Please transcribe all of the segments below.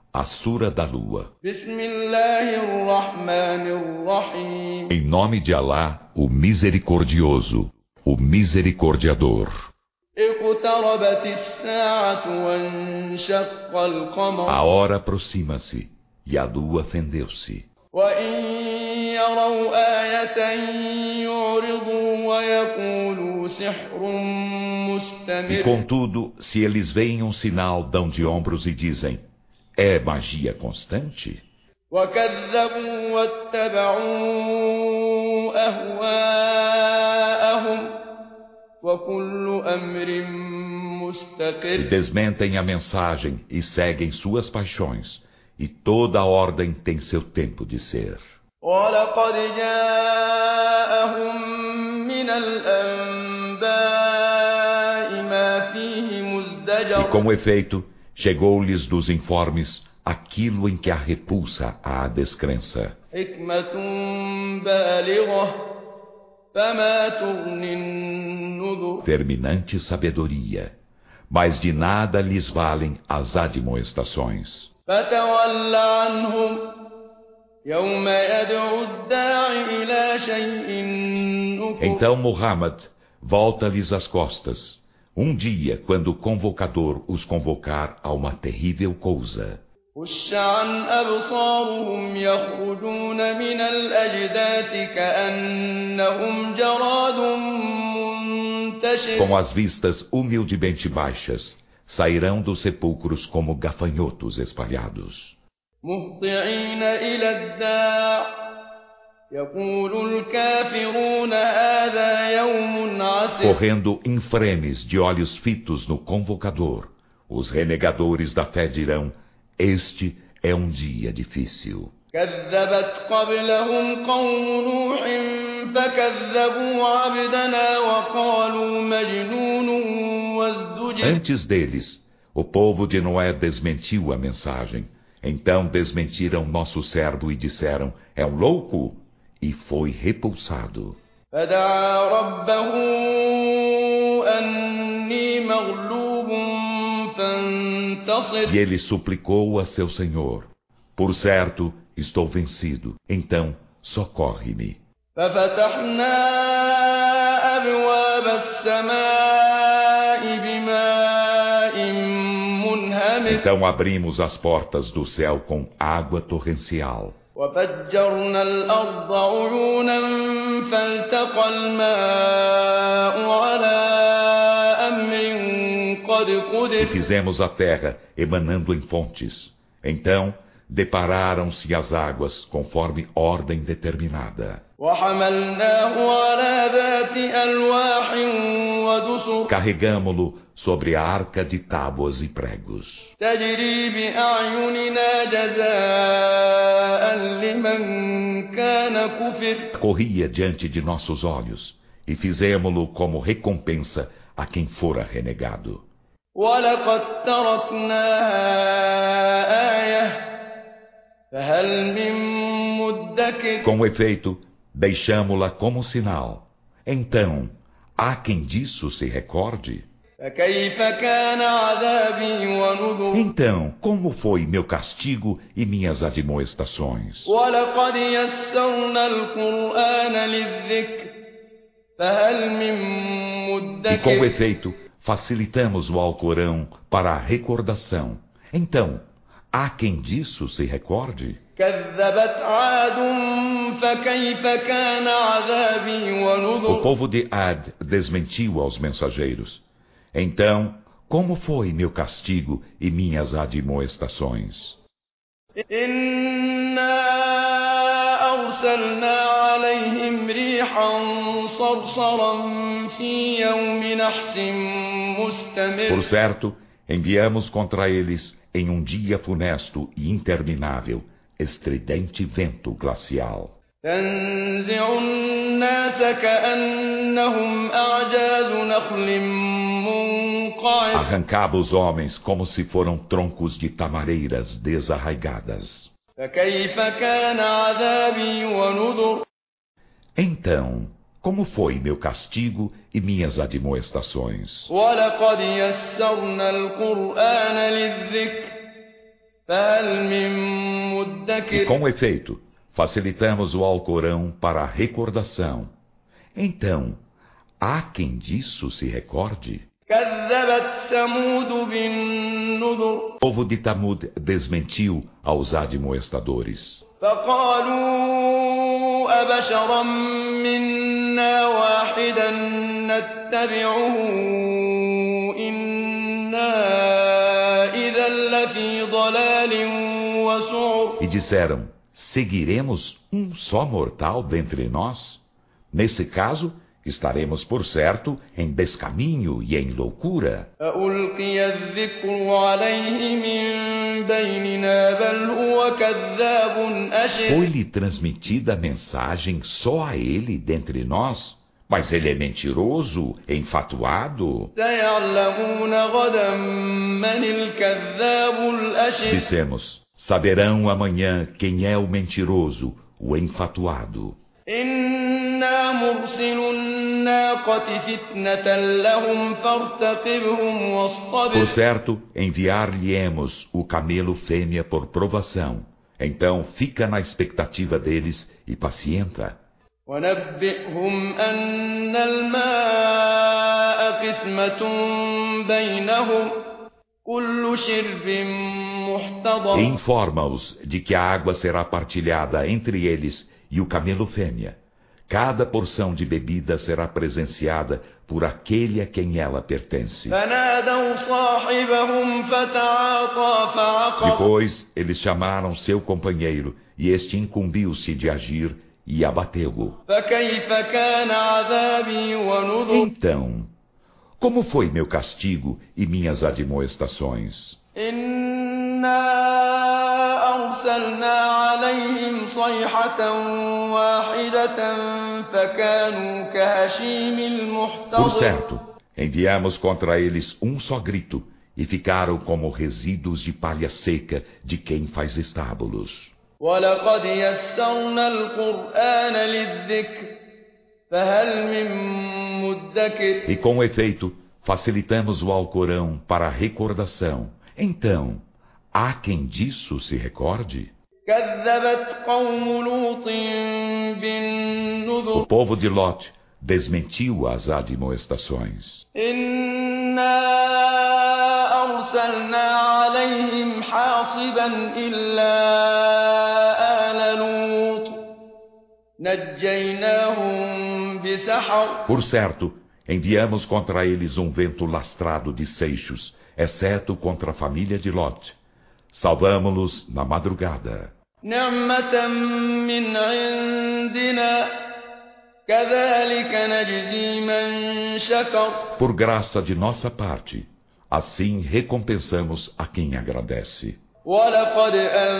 A Sura da Lua. Em nome de Alá, o Misericordioso, o Misericordiador. A hora aproxima-se e a lua fendeu-se. E contudo, se eles veem um sinal, dão de ombros e dizem: é magia constante? E desmentem a mensagem e seguem suas paixões, e toda ordem tem seu tempo de ser. E com efeito, chegou-lhes dos informes aquilo em que a repulsa à descrença. Terminante sabedoria, mas de nada lhes valem as admoestações. Então Muhammad volta-lhes as costas, um dia quando o convocador os convocar a uma terrível coisa. Com as vistas humildemente baixas, sairão dos sepulcros como gafanhotos espalhados. Correndo em frenes de olhos fitos no convocador, os renegadores da fé dirão: este é um dia difícil. Antes deles, o povo de Noé desmentiu a mensagem. Então desmentiram nosso servo e disseram: é um louco, e foi repulsado. E ele suplicou a seu Senhor: por certo, estou vencido, então socorre-me. Então abrimos as portas do céu com água torrencial. E fizemos a terra emanando em fontes. Então depararam-se as águas conforme ordem determinada. Carregamo-lo sobre a arca de tábuas e pregos. Corria diante de nossos olhos, e fizemo-lo como recompensa a quem fora renegado. Com efeito, deixamo-la como sinal. Então, há quem disso se recorde? Então, como foi meu castigo e minhas admoestações? E com efeito, facilitamos o Alcorão para a recordação. Então, há quem disso se recorde? O povo de Ad desmentiu aos mensageiros. Então, como foi meu castigo e minhas admoestações? Por certo, enviamos contra eles em um dia funesto e interminável, estridente vento glacial. Arrancava os homens como se foram troncos de tamareiras desarraigadas. Então, como foi meu castigo e minhas admoestações? فهل من E مدكر com efeito, facilitamos o Alcorão para a recordação. Então, há quem disso se recorde? كذبت ثمود بالنذر O povo de Tamud desmentiu aos admoestadores. فقالوا أبشرا منا واحدا نتبعه إنا إذا لفي ضلال وسعر E disseram, seguiremos um só mortal dentre nós? Nesse caso, estaremos por certo em descaminho e em loucura. ألقي الذكر عليه من بيننا بل هو كذاب أشر Foi-lhe transmitida a mensagem só a ele dentre nós? Mas ele é mentiroso, enfatuado. سيعلمون غدا من الكذاب الأشر Dissemos, saberão amanhã quem é o mentiroso, o enfatuado. إنا مرسل الناقة فتنة لهم فارتقبهم Por واصطبر certo, enviar-lhe-emos o camelo fêmea por provação. Então fica na expectativa deles e pacienta. ونبئهم أن الماء قسمة بينهم كل شرب E محتضر informa-os de que a água será partilhada entre eles e o camelo fêmea. Cada porção de bebida será presenciada por aquele a quem ela pertence. فنادوا صاحبهم فتعاطى فعقر Depois eles chamaram seu companheiro, e este incumbiu-se de agir e abateu-o. فكيف كان عذابي ونذر Então, como foi meu castigo e minhas admoestações? إنا أرسلنا عليهم صيحة واحدة فكانوا كهشيم Por المحتضر certo, enviamos contra eles um só grito, e ficaram como resíduos de palha seca de quem faz estábulos. ولقد يسرنا القرآن للذكر فهل من مدكر E com efeito, facilitamos o Alcorão para a recordação. Então, há quem disso se recorde? كذبت قوم لوط O بالنذر povo de Lot desmentiu as admoestações. إنا أرسلنا عليهم حاصبا إلا آل لوط نجيناهم بسحر Por certo, enviamos contra eles um vento lastrado de seixos, exceto contra a família de Lot. Salvamo-los na madrugada. نعمة من عندنا كذلك نجزي من شكر Por graça de nossa parte, assim recompensamos a quem agradece. ولقد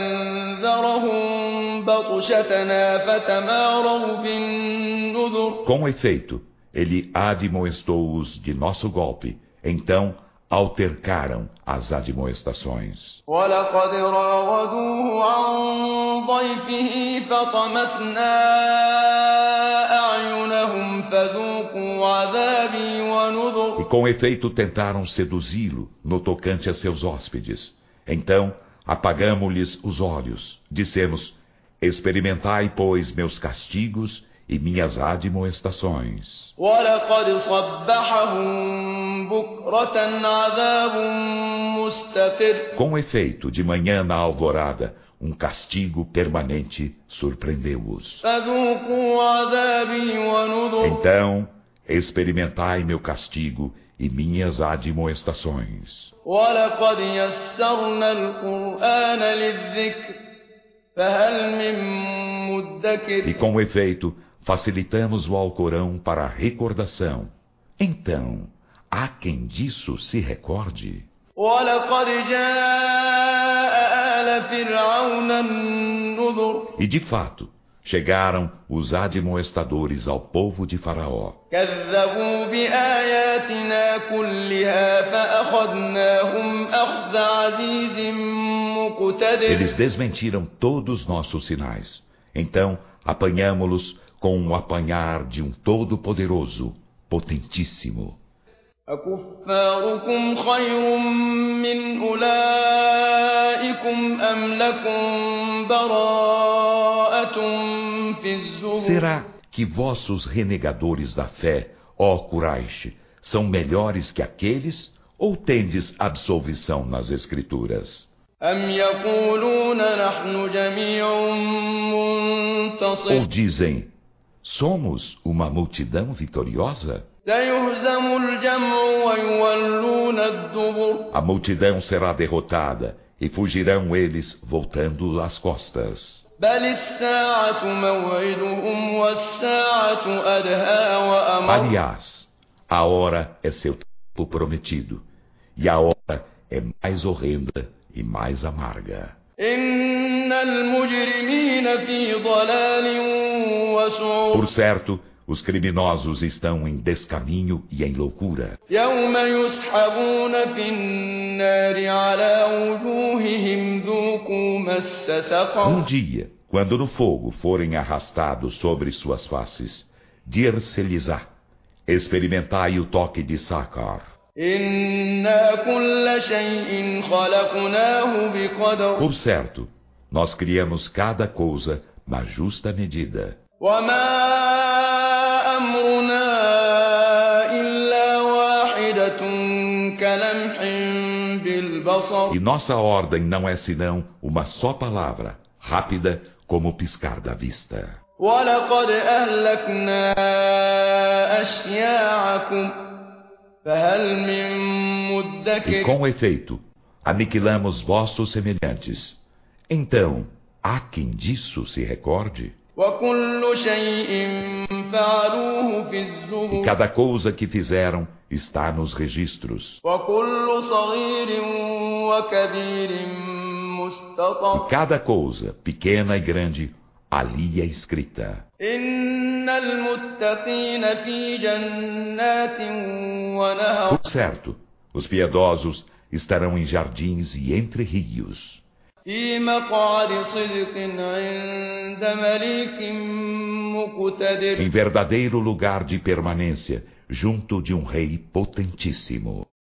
أنذرهم بطشتنا فتماروا بالنذر Com efeito, ele admoestou-os de nosso golpe, então altercaram as admoestações. ولقد راودوه عن ضيفه فطمسنا أعينهم فذوقوا عذابي ونذر E com efeito tentaram seduzi-lo no tocante a seus hóspedes. Então apagamo-lhes os olhos. Dissemos, experimentai, pois, meus castigos e minhas admoestações. ولقد صبحهم بكرة عذاب مستقر Com efeito, de manhã na alvorada, um castigo permanente surpreendeu-os. فذوقوا عذابي ونذر Então, experimentai meu castigo e minhas admoestações. ولقد يسرنا القرآن للذكر فهل من E مدكر com efeito, facilitamos o Alcorão para a recordação. Então, há quem disso se recorde? ولقد جاء آل فرعون النذر E de fato, chegaram os admoestadores ao povo de Faraó. كذبوا بآياتنا كلها فأخذناهم أخذ عزيز مقتدر Eles desmentiram todos os nossos sinais. Então, apanhamo-los com o apanhar de um Todo-Poderoso, potentíssimo. أكفاركم خير من أولئكم أم لكم براءة في الزبر Será que vossos renegadores da fé, ó Quraish, são melhores que aqueles, ou tendes absolvição nas Escrituras? أم يقولون نحن جميع منتصر Ou dizem, somos uma multidão vitoriosa? سيهزم الجمع ويولون الدبر A multidão será derrotada, e fugirão eles voltando as costas. بل الساعة موعدهم والساعة أدهى وأمر Aliás, a hora é seu tempo prometido, e a hora é mais horrenda e mais amarga. إن المجرمين في ضلال وسعر Por certo, os criminosos estão em descaminho e em loucura. يوم يسحبون في النار على وجوههم ذوقوا مس سقر Dia, quando no fogo forem arrastados sobre suas faces, dir-se-lhes-á, experimentai o toque de Sakar. إنا كل شيء خلقناه بقدر Por certo, nós criamos cada coisa na justa medida. وما أمرنا إلا واحدة كلمح بالبصر E nossa ordem não é senão uma só palavra, rápida como o piscar da vista. ولقد أهلكنا أشياعكم فهل من E مدكر com efeito, aniquilamos vossos semelhantes. Então, há quem disso se recorde? وكل شيء فعلوه في E الزبر cada coisa que fizeram está nos registros. وكل صغير وكبير E مستطر cada coisa, pequena e grande, ali é escrita. إن المتقين في جنات ونهر Por certo, os piedosos estarão em jardins e entre rios, في مقعد صدق عند مليك مقتدر em verdadeiro lugar de permanência, junto de um rei potentíssimo.